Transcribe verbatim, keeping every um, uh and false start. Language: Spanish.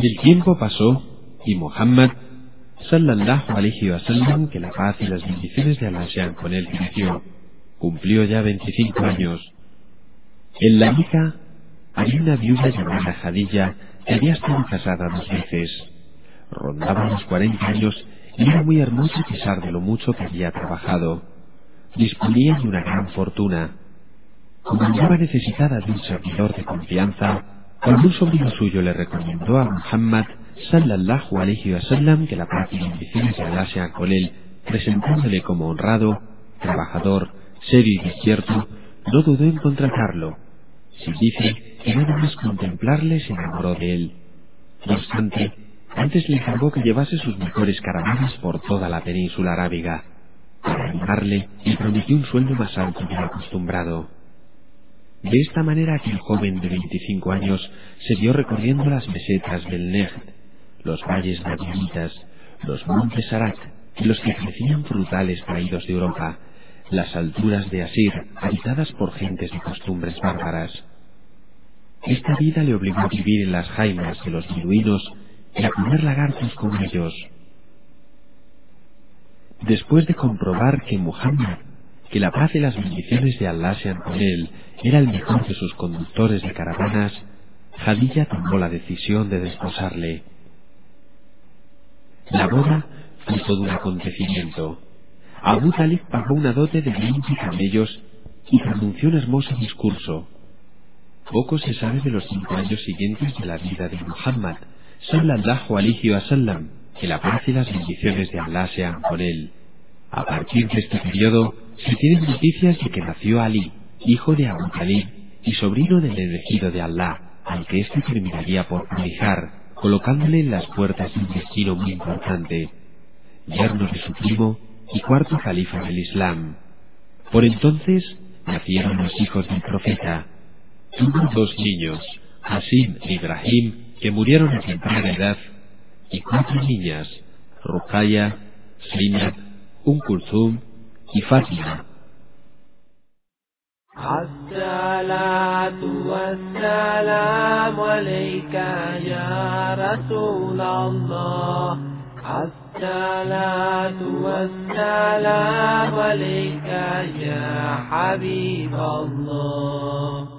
El tiempo pasó y Muhammad, sallallahu alayhi wa sallam, que la paz y las bendiciones de Allah sean con él, creció. Cumplió ya veinticinco años. En la Meca había una viuda llamada Jadilla que había estado casada dos veces. Rondaba los cuarenta años y era muy hermosa a pesar de lo mucho que había trabajado. Disponía de una gran fortuna. Como andaba necesitada de un servidor de confianza, cuando un sobrino suyo le recomendó a Muhammad, sallallahu alayhi wa sallam, que la paz y bendiciones de Allah sean con él, presentándole como honrado, trabajador, serio y despierto, no dudó en contratarlo. Se dice que nada más contemplarle se enamoró de él. No obstante, antes le encargó que llevase sus mejores caravanas por toda la península arábiga. Para animarle, le prometió un sueldo más alto de lo acostumbrado. De esta manera aquel joven de veinticinco años se vio recorriendo las mesetas del Nejd, los valles madianitas, los montes Arak, en los que crecían frutales traídos de Europa, las alturas de Asir, habitadas por gentes de costumbres bárbaras. Esta vida le obligó a vivir en las jaimas de los beduinos y a comer lagartos como ellos. Después de comprobar que Muhammad, que la paz y las bendiciones de Allah sean con él, era el mejor de sus conductores de caravanas, Jadilla tomó la decisión de desposarle. La boda fue todo un acontecimiento. Abu Talib pagó una dote de veinte camellos y pronunció un hermoso discurso. Poco se sabe de los cinco años siguientes de la vida de Muhammad, sallallahu alayhi wa sallam, que la paz y las bendiciones de Allah sean con él. A partir de este periodo se tienen noticias de que nació Ali, hijo de Abu Talib y sobrino del elegido de Allah, al que éste terminaría por cobijar, colocándole en las puertas de un destino muy importante, yerno de su primo y cuarto califa del Islam. Por entonces nacieron los hijos del profeta. Tuvo dos niños, Hasim e Ibrahim, que murieron a temprana edad, y cuatro niñas, Ruqayya, Zainab, Umm Kulthum y Fátima. الصلاة والسلام عليك يا رسول الله الصلاة والسلام عليك يا حبيب الله